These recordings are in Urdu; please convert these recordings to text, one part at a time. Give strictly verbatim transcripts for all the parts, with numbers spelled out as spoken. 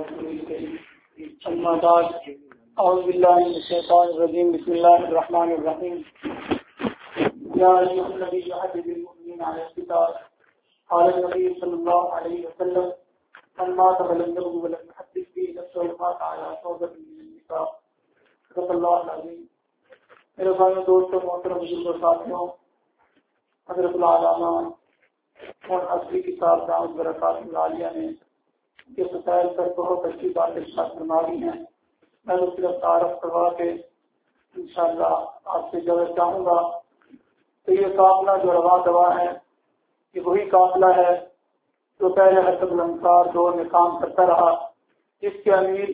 أما بعد أعوذ بالله من الشيطان الرجيم بسم الله الرحمن الرحيم يا أيها النبي حبب المؤمنين على القتال قال النبي صلى الله عليه وسلم من مات فلم يرد ولم يحدث به نفسه مات على توبة من النفاق صدق الله العظيم. میرے بھائیوں دوستوں محترم بزرگوں ساتھیوں، حضرت العلامہ اور اصلی کتاب دعوت برکات العالیہ نے کے مسائل پر بہت اچھی بات ارشاد فرما دی ہیں. میں اس صرف تعارف کروا کے انشاءاللہ آپ سے جو چاہوں گا تو یہ قافلہ جو روا دوا ہے یہ وہی قافلہ ہے جو پہلے حضرت الانصار دور میں کام کرتا رہا، جس کے امیر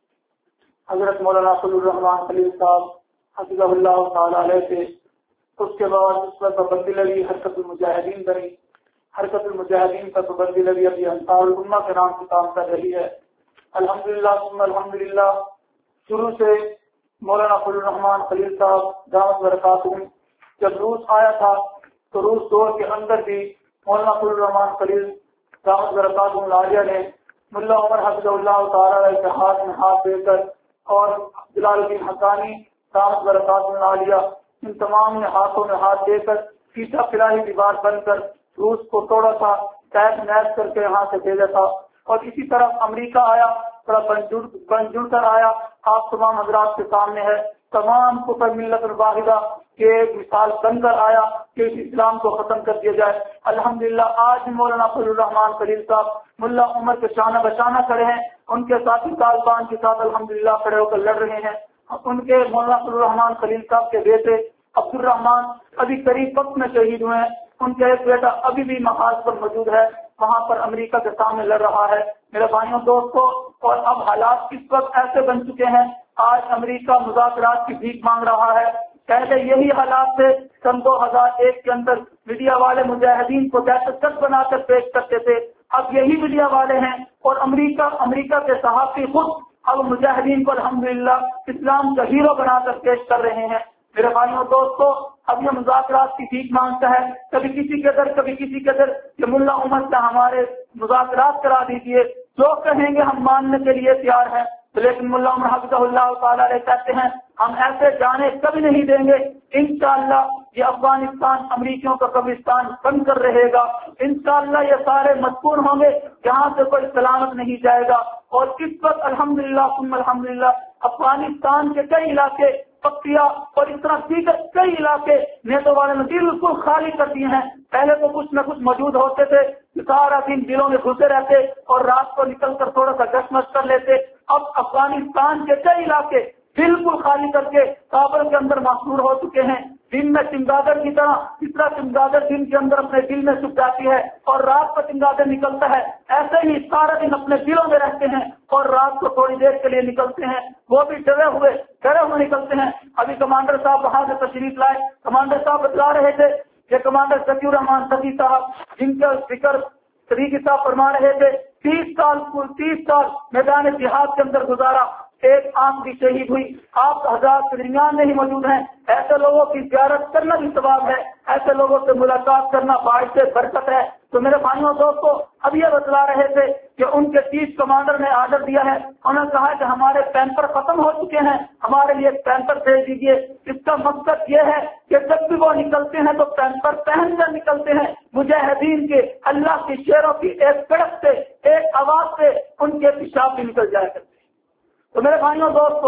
حضرت مولانا فضل الرحمان خلیل صاحب حفظہ اللہ تعالی علیہ تھے. اس کے بعد اس پر پابندی لگی، حرکت المجاہدین بنی. حرکت المجاہدین پر پابندی لگی، ابھی انصار الامہ کے نام سے کام کر رہی ہے. الحمدللہ ثم الحمدللہ شروع سے مولانا فضل الرحمان خلیل صاحب دعوت برکاتہ جب روس آیا تھا تو روس دور کے اندر بھی مولانا فضل الرحمان خلیل دعوت برکاتہ العالیہ نے ملا عمر حفظہ اللہ تعالی کے ہاتھ میں ہاتھ دے کر اور جلال الدین حقانی دعوت برکاتہ العالیہ ان تمام نے ہاتھوں میں ہاتھ دے کر پیچھا پلاہی دیوار بن کر روس کو توڑا تھا، ٹیک نیس کر کے یہاں سے بھیجا تھا. اور اسی طرح امریکہ آیا، تھوڑا بن جڑ کر آیا. آپ تمام حضرات کے سامنے ہے، تمام کفر ملت الواحدہ کے مثال بن کر آیا کہ اس اسلام کو ختم کر دیا جائے. الحمدللہ آج مولانا فضل الرحمان خلیل صاحب ملا عمر کے شانہ بشانہ کھڑے ہیں، ان کے ساتھی طالبان کے ساتھ الحمدللہ کھڑے ہو کر لڑ رہے ہیں. ان کے مولانا فضل الرحمان خلیل صاحب کے بیٹے عبد الرحمان ابھی قریب وقت میں شہید ہوئے ہیں. ان کا ایک بیٹا ابھی بھی محاذ پر موجود ہے، وہاں پر امریکہ کے سامنے لڑ رہا ہے. میرے بھائیوں دوستوں، اور اب حالات اس وقت ایسے بن چکے ہیں، آج امریکہ مذاکرات کی بھیک مانگ رہا ہے. پہلے یہی حالات تھے سن دو ہزار ایک کے اندر، میڈیا والے مجاہدین کو دہشت گرد بنا کر پیش کرتے تھے. اب یہی میڈیا والے ہیں اور امریکہ امریکہ کے صحافی خود اب مجاہدین کو الحمدللہ اسلام کا ہیرو بنا کر پیش کر رہے ہیں. میرے بھائیوں دوستوں، اب یہ مذاکرات کی بھیک مانگتا ہے، کبھی کسی کے در کبھی کسی کے در کہ ملا عمر سے ہمارے مذاکرات کرا دیجیے، جو کہیں گے ہم ماننے کے لیے تیار ہیں. لیکن ملا عمر حفظہ اللہ تعالیٰ علیہ کہتے ہیں ہم ایسے جانے کبھی نہیں دیں گے. انشاءاللہ یہ افغانستان امریکیوں کا قبرستان بن کر رہے گا. انشاءاللہ یہ سارے مدفون ہوں گے، جہاں سے کوئی سلامت نہیں جائے گا. اور اس وقت الحمدللہ ثم الحمدللہ افغانستان کے کئی علاقے پکتیا اور اس طرح دیگر کئی علاقے نیٹو والے نے بالکل خالی کر دیے ہیں. پہلے تو کچھ نہ کچھ موجود ہوتے تھے، سارا دن دلوں میں گھسے رہتے اور رات کو نکل کر تھوڑا سا گشمش کر لیتے. اب افغانستان کے کئی علاقے بالکل خالی کر کے کابل کے اندر محصور ہو چکے ہیں. دن میں چمگادڑ کی طرح اس طرح چمگادڑ دن کے اندر اپنے دل میں چھپ جاتی ہے اور رات کو چمگادڑ نکلتا ہے، ایسے ہی سارا دن اپنے دلوں میں رہتے ہیں اور رات کو تھوڑی دیر کے لیے نکلتے ہیں، وہ بھی ڈرے ہوئے ڈرے ہوئے نکلتے ہیں. ابھی کمانڈر صاحب وہاں سے تشریف لائے، کمانڈر صاحب بتلا رہے تھے کہ کمانڈر ذکی الرحمان سخی صاحب جن کا ذکر طریقے صاحب فرما رہے تھے، تیس سال تیس سال میدان جہاد کے اندر گزارا، ایک آنکھ بھی شہید ہوئی. آپ حضرات کے درمیان میں ہی موجود ہیں. ایسے لوگوں کی زیارت کرنا بھی ثواب ہے، ایسے لوگوں سے ملاقات کرنا باعث برکت ہے. تو میرے بھائیوں دوستوں، اب یہ بتلا رہے تھے کہ ان کے چیف کمانڈر نے آرڈر دیا ہے، انہوں نے کہا کہ ہمارے پینپر ختم ہو چکے ہیں، ہمارے لیے پینپر بھیج دیجیے. اس کا مقصد یہ ہے کہ جب بھی وہ نکلتے ہیں تو پینپر پہن کر نکلتے ہیں. مجاہدین کے اللہ کی شیروں کی ایک کڑک سے ایک آواز سے ان کے پیشاب بھی نکل جایا کرتے. تو میرے بھائیوں دوستوں،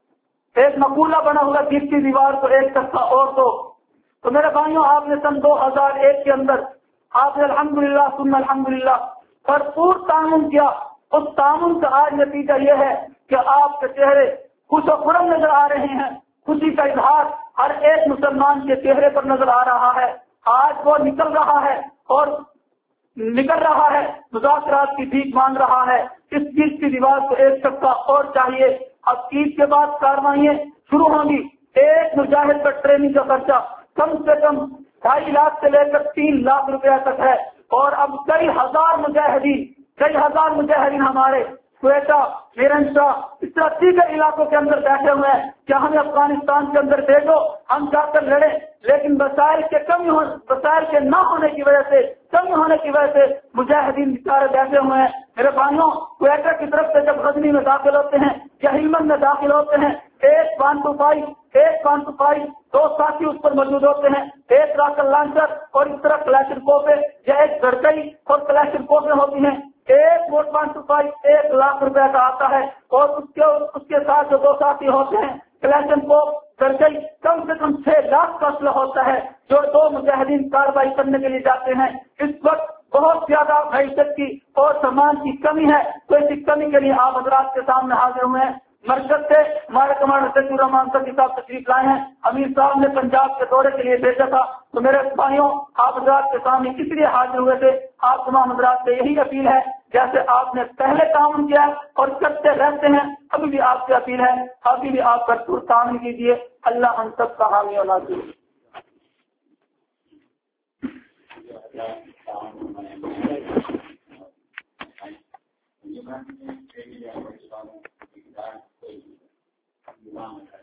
ایک مقولہ بنا ہوا گرتی دیوار کو ایک تختہ اور دو. تو میرے بھائیوں، آپ نے سن دو ہزار ایک کے اندر آپ نے الحمدللہ ثم الحمدللہ بھرپور تعاون کیا. اس تعاون کا آج نتیجہ یہ ہے کہ آپ کے چہرے خوش و خرم نظر آ رہے ہیں، خوشی کا اظہار ہر ایک مسلمان کے چہرے پر نظر آ رہا ہے. آج وہ نکل رہا ہے اور نکل رہا ہے مذاکرات کی بھیک مانگ رہا ہے. اس چیز کی دیوار کو ایک سکتا اور چاہیے. اب عید کے بعد کاروائیاں شروع ہوں گی. ایک مجاہد پر ٹریننگ کا خرچہ کم سے کم ڈھائی لاکھ سے لے کر تین لاکھ روپیہ تک ہے. اور اب کئی ہزار مجاہدین کئی ہزار مجاہدین ہمارے کوئٹہ، میرنشا، اس طرح دیگر علاقوں کے اندر بیٹھے ہوئے ہیں کہ ہمیں افغانستان کے اندر بھیجو، ہم جا کر لڑیں، لیکن وسائل کے کمی ہو وسائل کے نہ ہونے کی وجہ سے کمی ہونے کی وجہ سے مجاہدین بیچارے بیٹھے ہوئے ہیں۔ میرے بھائیوں، کوئٹہ کی طرف سے جب غزنی میں داخل ہوتے ہیں یا ہلمند میں داخل ہوتے ہیں، ایک ون ٹو فائیو ایک ون ٹو فائیو دو ساتھی اس پر موجود ہوتے ہیں، ایک راکٹ لانچر اور اس طرح کلاشن کوپے یا ایک گڑکئی اور کلاشن کوپے ہوتی ہیں۔ ایک ووٹ ون ٹو فائیو ایک لاکھ روپے کا آتا ہے اور اس کے اس کے ساتھ جو دو ساتھی ہوتے ہیں کلاشن کوپ گڑکئی، کم سے کم چھ لاکھ کا اسلحہ ہوتا ہے جو دو مجاہدین کارروائی کرنے کے لیے جاتے ہیں۔ اس وقت بہت زیادہ معیشت کی اور سامان کی کمی ہے، تو اس کمی کے لیے آپ حضرات کے سامنے حاضر ہوئے ہیں۔ مرکز سے ہمارے کمانڈر سید الرحمان صدیقی صاحب تشریف لائے ہیں، امیر صاحب نے پنجاب کے دورے کے لیے بھیجا تھا، تو میرے بھائیوں آپ حضرات کے سامنے کس لیے حاضر ہوئے تھے؟ آپ تمام حضرات سے یہی اپیل ہے، جیسے آپ نے پہلے تعاون کیا اور کرتے رہتے ہیں، ابھی بھی آپ سے اپیل ہے، ابھی بھی آپ بھرپور تعاون کیجیے۔ اللہ ہم سب کا حامی اور ناصر۔ Thank you.